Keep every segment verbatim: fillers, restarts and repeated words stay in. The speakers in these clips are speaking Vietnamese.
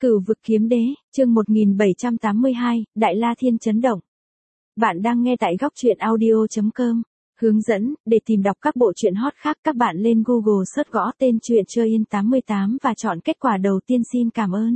Cửu vực kiếm đế, chương một nghìn bảy trăm tám mươi hai, Đại La Thiên chấn động. Bạn đang nghe tại góc truyện audio chấm com. Hướng dẫn, để tìm đọc các bộ truyện hot khác các bạn lên Google search gõ tên truyện Chơi Yên tám mươi tám và chọn kết quả đầu tiên. Xin cảm ơn.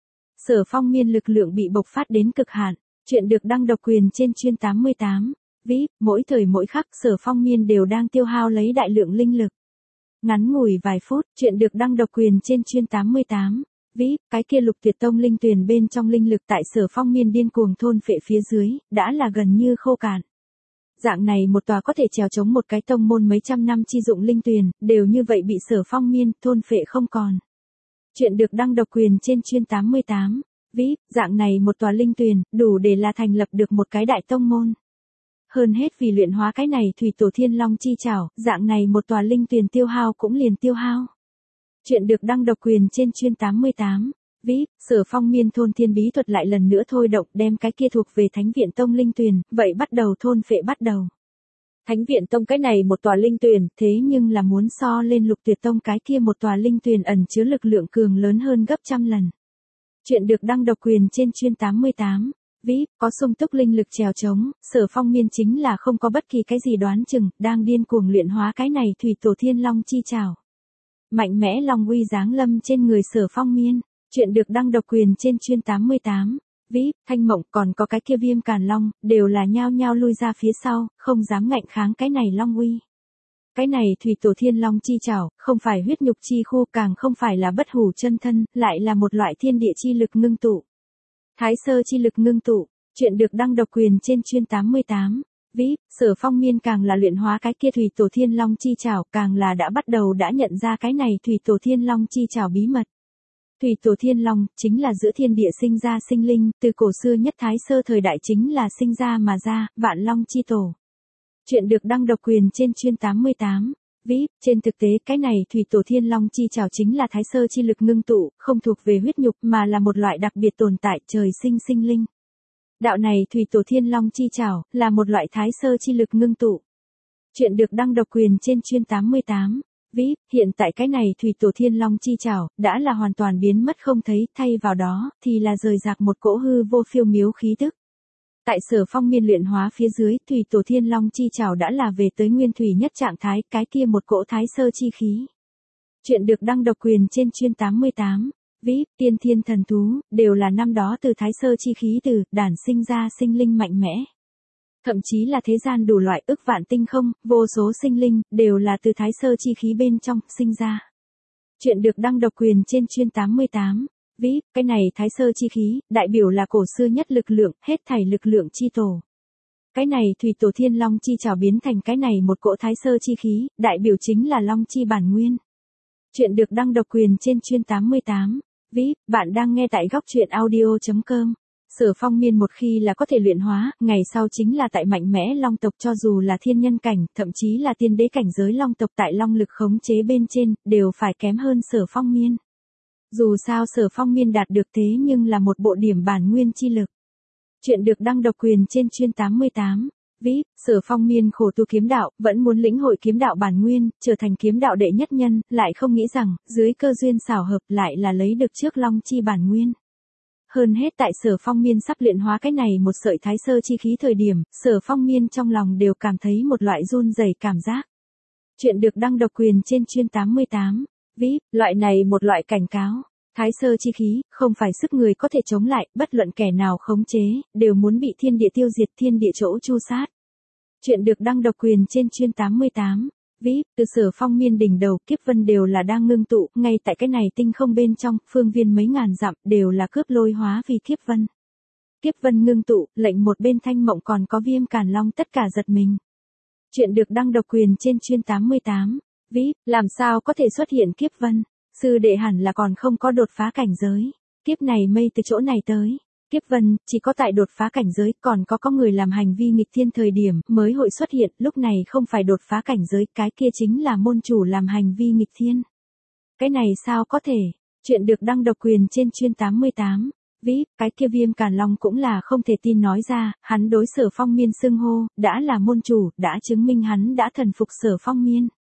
Sở Phong Miên lực lượng bị bộc phát đến cực hạn, chuyện được đăng độc quyền trên chuyên tám mươi tám. vê i pê, mỗi thời mỗi khắc Sở Phong Miên đều đang tiêu hao lấy đại lượng linh lực. Ngắn ngủi vài phút, chuyện được đăng độc quyền trên chuyên tám mươi tám. vê i pê, cái kia lục tuyệt tông linh tuyền bên trong linh lực tại Sở Phong Miên điên cuồng thôn phệ phía dưới, đã là gần như khô cạn. Dạng này một tòa có thể chèo chống một cái tông môn mấy trăm năm chi dụng linh tuyền, đều như vậy bị Sở Phong Miên thôn phệ không còn. Chuyện được đăng độc quyền trên chuyên tám mươi tám. vê i pê, dạng này một tòa linh tuyền, đủ để là thành lập được một cái đại tông môn. Hơn hết vì luyện hóa cái này thủy tổ thiên long chi chảo, dạng này một tòa linh tuyền tiêu hao cũng liền tiêu hao. Chuyện được đăng độc quyền trên chuyên tám mươi tám. vê i pê, Sở Phong Miên thôn thiên bí thuật lại lần nữa thôi động đem cái kia thuộc về Thánh Viện Tông linh tuyền, vậy bắt đầu thôn phệ bắt đầu. Thánh Viện Tông cái này một tòa linh tuyền, thế nhưng là muốn so lên lục tuyệt tông cái kia một tòa linh tuyền ẩn chứa lực lượng cường lớn hơn gấp trăm lần. Chuyện được đăng độc quyền trên chuyên tám mươi tám. vê i pê, có sung túc linh lực chèo chống, Sở Phong Miên chính là không có bất kỳ cái gì đoán chừng, đang điên cuồng luyện hóa cái này thủy tổ thiên long chi chảo. Mạnh mẽ long uy giáng lâm trên người Sở Phong Miên, chuyện được đăng độc quyền trên chuyên tám mươi tám. vê i pê, Thanh Mộng còn có cái kia Viêm Càn Long, đều là nhao nhao lui ra phía sau, không dám ngạnh kháng cái này long uy. Cái này thủy tổ thiên long chi chảo, không phải huyết nhục chi khu, càng không phải là bất hủ chân thân, lại là một loại thiên địa chi lực ngưng tụ. Thái sơ chi lực ngưng tụ, chuyện được đăng độc quyền trên chuyên tám mươi tám. vê i pê, Sở Phong Miên càng là luyện hóa cái kia thủy tổ thiên long chi chảo, càng là đã bắt đầu đã nhận ra cái này thủy tổ thiên long chi chảo bí mật. Thủy tổ thiên long, chính là giữa thiên địa sinh ra sinh linh, từ cổ xưa nhất Thái sơ thời đại chính là sinh ra mà ra, vạn long chi tổ. Chuyện được đăng độc quyền trên chuyên tám mươi tám. vê i pê, trên thực tế cái này thủy tổ thiên long chi chảo chính là thái sơ chi lực ngưng tụ, không thuộc về huyết nhục mà là một loại đặc biệt tồn tại trời sinh sinh linh. Đạo này thủy tổ thiên long chi chảo, là một loại thái sơ chi lực ngưng tụ. Chuyện được đăng độc quyền trên chuyên tám mươi tám. vê i pê, hiện tại cái này thủy tổ thiên long chi chảo, đã là hoàn toàn biến mất không thấy, thay vào đó, thì là rời rạc một cỗ hư vô phiêu miếu khí tức. Tại Sở Phong Miên luyện hóa phía dưới, thủy tổ thiên long chi chảo đã là về tới nguyên thủy nhất trạng thái, cái kia một cỗ thái sơ chi khí. Chuyện được đăng độc quyền trên chuyên tám mươi tám. vê i pê, tiên thiên thần thú, đều là năm đó từ thái sơ chi khí từ, đản sinh ra sinh linh mạnh mẽ. Thậm chí là thế gian đủ loại ức vạn tinh không, vô số sinh linh, đều là từ thái sơ chi khí bên trong, sinh ra. Chuyện được đăng độc quyền trên chuyên tám mươi tám. vê i pê, cái này thái sơ chi khí, đại biểu là cổ xưa nhất lực lượng, hết thảy lực lượng chi tổ. Cái này thủy tổ thiên long chi chảo biến thành cái này một cỗ thái sơ chi khí, đại biểu chính là long chi bản nguyên. Chuyện được đăng độc quyền trên chuyên tám mươi tám. vê i pê, bạn đang nghe tại góc truyện audio chấm com. Sở Phong Miên một khi là có thể luyện hóa, ngày sau chính là tại mạnh mẽ long tộc, cho dù là thiên nhân cảnh, thậm chí là tiên đế cảnh giới long tộc tại long lực khống chế bên trên, đều phải kém hơn Sở Phong Miên. Dù sao Sở Phong Miên đạt được thế nhưng là một bộ điểm bản nguyên chi lực. Chuyện được đăng độc quyền trên chuyên tám mươi tám. vê i pê, Sở Phong Miên khổ tu kiếm đạo, vẫn muốn lĩnh hội kiếm đạo bản nguyên, trở thành kiếm đạo đệ nhất nhân, lại không nghĩ rằng, dưới cơ duyên xảo hợp lại là lấy được trước long chi bản nguyên. Hơn hết tại Sở Phong Miên sắp luyện hóa cái này một sợi thái sơ chi khí thời điểm, Sở Phong Miên trong lòng đều cảm thấy một loại run rẩy cảm giác. Chuyện được đăng độc quyền trên chuyên tám mươi tám. vê i pê, loại này một loại cảnh cáo. Thái sơ chi khí, không phải sức người có thể chống lại, bất luận kẻ nào khống chế, đều muốn bị thiên địa tiêu diệt, thiên địa chỗ chu sát. Chuyện được đăng độc quyền trên chuyên tám mươi tám. vê i pê, từ Sở Phong Miên đỉnh đầu, kiếp vân đều là đang ngưng tụ, ngay tại cái này tinh không bên trong, phương viên mấy ngàn dặm, đều là cướp lôi hóa vì kiếp vân. Kiếp vân ngưng tụ, lệnh một bên Thanh Mộng còn có Viêm Càn Long tất cả giật mình. Chuyện được đăng độc quyền trên chuyên tám mươi tám. vê i pê, làm sao có thể xuất hiện kiếp vân? Sư đệ hẳn là còn không có đột phá cảnh giới. Kiếp này mây từ chỗ này tới. Kiếp vân, chỉ có tại đột phá cảnh giới, còn có có người làm hành vi nghịch thiên thời điểm, mới hội xuất hiện, lúc này không phải đột phá cảnh giới, cái kia chính là môn chủ làm hành vi nghịch thiên. Cái này sao có thể? Chuyện được đăng độc quyền trên chuyên tám mươi tám. vê i pê, cái kia Viêm Càn Long cũng là không thể tin nói ra, hắn đối Sở Phong Miên xưng hô, đã là môn chủ, đã chứng minh hắn đã thần phục Sở Phong Miên.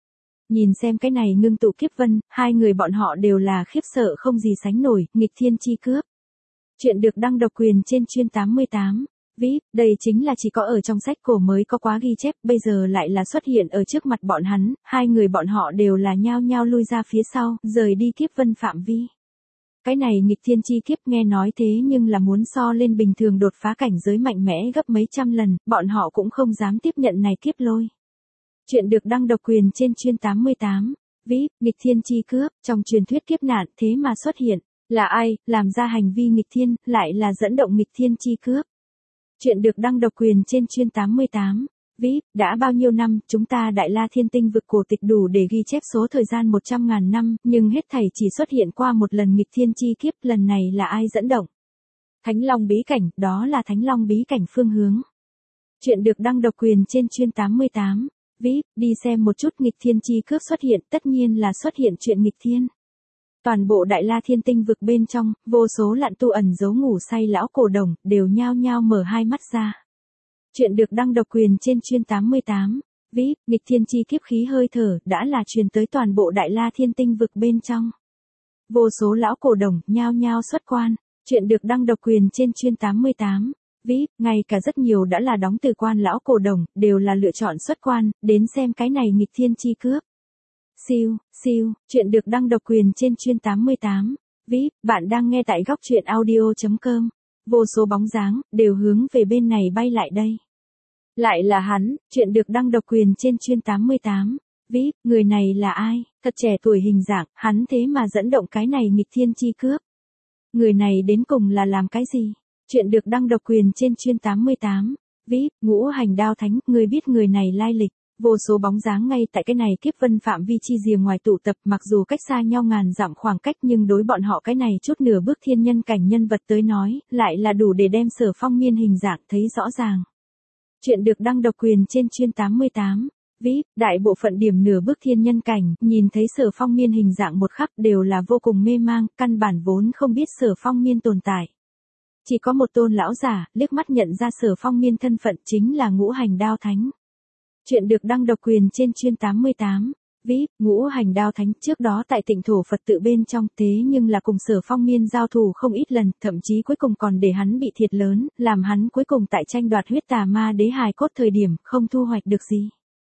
Nhìn xem cái này ngưng tụ kiếp vân, hai người bọn họ đều là khiếp sợ không gì sánh nổi, nghịch thiên chi cướp. Chuyện được đăng độc quyền trên chuyên tám mươi tám. vê i pê, đây chính là chỉ có ở trong sách cổ mới có quá ghi chép, bây giờ lại là xuất hiện ở trước mặt bọn hắn, hai người bọn họ đều là nhao nhao lui ra phía sau, rời đi kiếp vân phạm vi. Cái này nghịch thiên chi kiếp nghe nói thế nhưng là muốn so lên bình thường đột phá cảnh giới mạnh mẽ gấp mấy trăm lần, bọn họ cũng không dám tiếp nhận này kiếp lôi. Chuyện được đăng độc quyền trên chuyên tám mươi tám. vê i pê, nghịch thiên chi cướp, trong truyền thuyết kiếp nạn thế mà xuất hiện. Là ai, làm ra hành vi nghịch thiên, lại là dẫn động nghịch thiên chi cướp. Chuyện được đăng độc quyền trên chuyên tám mươi tám. vê i pê, đã bao nhiêu năm, chúng ta Đại La Thiên Tinh vực cổ tịch đủ để ghi chép số thời gian một trăm ngàn năm, nhưng hết thảy chỉ xuất hiện qua một lần nghịch thiên chi kiếp, lần này là ai dẫn động? Thánh Long bí cảnh, đó là Thánh Long bí cảnh phương hướng. Chuyện được đăng độc quyền trên chuyên tám mươi tám. vê i pê, đi xem một chút nghịch thiên chi cướp xuất hiện, tất nhiên là xuất hiện chuyện nghịch thiên. Toàn bộ Đại La Thiên Tinh vực bên trong, vô số lặn tu ẩn giấu ngủ say lão cổ đồng, đều nhao nhao mở hai mắt ra. Chuyện được đăng độc quyền trên chuyên tám mươi tám. vê i pê, nghịch thiên chi kiếp khí hơi thở, đã là truyền tới toàn bộ Đại La Thiên Tinh vực bên trong. Vô số lão cổ đồng, nhao nhao xuất quan. Chuyện được đăng độc quyền trên chuyên tám mươi tám. vê i pê, ngay cả rất nhiều đã là đóng từ quan lão cổ đồng, đều là lựa chọn xuất quan, đến xem cái này nghịch thiên chi cướp. Siêu, siêu, chuyện được đăng độc quyền trên chuyên tám mươi tám. vê i pê, bạn đang nghe tại góc truyện audio chấm com. Vô số bóng dáng, đều hướng về bên này bay lại đây. Lại là hắn, chuyện được đăng độc quyền trên chuyên tám mươi tám. vê i pê, người này là ai? Thật trẻ tuổi hình dạng, hắn thế mà dẫn động cái này nghịch thiên chi cướp. Người này đến cùng là làm cái gì? Chuyện được đăng độc quyền trên chuyên tám mươi tám. vê i pê, ngũ hành đao thánh, người biết người này lai lịch. Vô số bóng dáng ngay tại cái này kiếp vân phạm vi chi rìa ngoài tụ tập, mặc dù cách xa nhau ngàn dặm khoảng cách nhưng đối bọn họ cái này chút nửa bước thiên nhân cảnh nhân vật tới nói, lại là đủ để đem Sở Phong Miên hình dạng thấy rõ ràng. Chuyện được đăng độc quyền trên chuyên tám mươi tám. vê i pê, đại bộ phận điểm nửa bước thiên nhân cảnh, nhìn thấy Sở Phong Miên hình dạng một khắc đều là vô cùng mê mang, căn bản vốn không biết Sở Phong Miên tồn tại. Chỉ có một tôn lão giả, liếc mắt nhận ra Sở Phong Miên thân phận chính là ngũ hành đao thánh. Chuyện được đăng độc quyền trên chuyên tám mươi tám. vê i pê, ngũ hành đao thánh trước đó tại Tịnh Thổ Phật tự bên trong, thế nhưng là cùng Sở Phong Miên giao thủ không ít lần, thậm chí cuối cùng còn để hắn bị thiệt lớn, làm hắn cuối cùng tại tranh đoạt huyết tà ma đế hài cốt thời điểm, không thu hoạch được gì.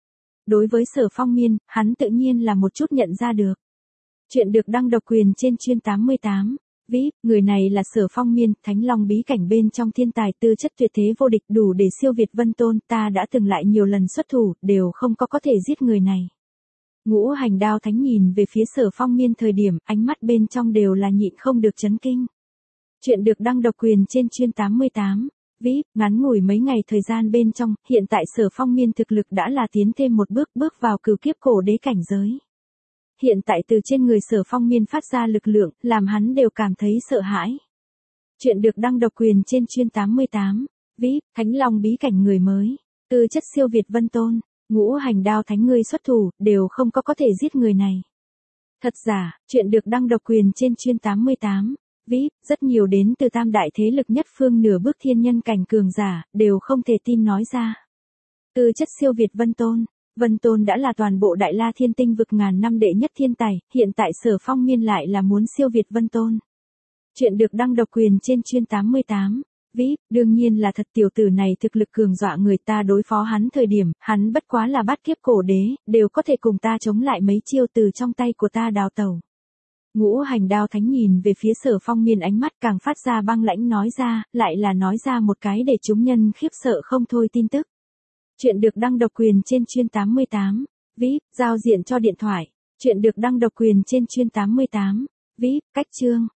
Đối với Sở Phong Miên, hắn tự nhiên là một chút nhận ra được. Chuyện được đăng độc quyền trên chuyên tám mươi tám. vê i pê, người này là Sở Phong Miên, Thánh Long bí cảnh bên trong thiên tài tư chất tuyệt thế vô địch đủ để siêu việt Vân Tôn, ta đã từng lại nhiều lần xuất thủ, đều không có có thể giết người này. Ngũ hành đao thánh nhìn về phía Sở Phong Miên thời điểm, ánh mắt bên trong đều là nhịn không được chấn kinh. Chuyện được đăng độc quyền trên chuyên tám mươi tám. vê i pê, ngắn ngủi mấy ngày thời gian bên trong, hiện tại Sở Phong Miên thực lực đã là tiến thêm một bước bước vào cửu kiếp cổ đế cảnh giới. Hiện tại từ trên người Sở Phong Miên phát ra lực lượng, làm hắn đều cảm thấy sợ hãi. Chuyện được đăng độc quyền trên chuyên tám mươi tám. vê i pê, Thánh Long bí cảnh người mới. Tư chất siêu việt Vân Tôn, ngũ hành đao thánh ngươi xuất thủ, đều không có có thể giết người này. Thật giả, chuyện được đăng độc quyền trên chuyên tám mươi tám. vê i pê, rất nhiều đến từ tam đại thế lực nhất phương nửa bước thiên nhân cảnh cường giả, đều không thể tin nói ra. Tư chất siêu việt Vân Tôn. Vân Tôn đã là toàn bộ Đại La Thiên Tinh vực ngàn năm đệ nhất thiên tài, hiện tại Sở Phong Miên lại là muốn siêu việt Vân Tôn. Chuyện được đăng độc quyền trên chuyên tám mươi tám. vê i pê, đương nhiên là thật, tiểu tử này thực lực cường dọa người ta, đối phó hắn thời điểm, hắn bất quá là bát kiếp cổ đế, đều có thể cùng ta chống lại mấy chiêu từ trong tay của ta đào tẩu. Ngũ hành đao thánh nhìn về phía Sở Phong Miên, ánh mắt càng phát ra băng lãnh, nói ra, lại là nói ra một cái để chúng nhân khiếp sợ không thôi tin tức. Chuyện được đăng độc quyền trên chuyên tám mươi tám. vê i pê, giao diện cho điện thoại. Chuyện được đăng độc quyền trên chuyên tám mươi tám. vê i pê, cách chương,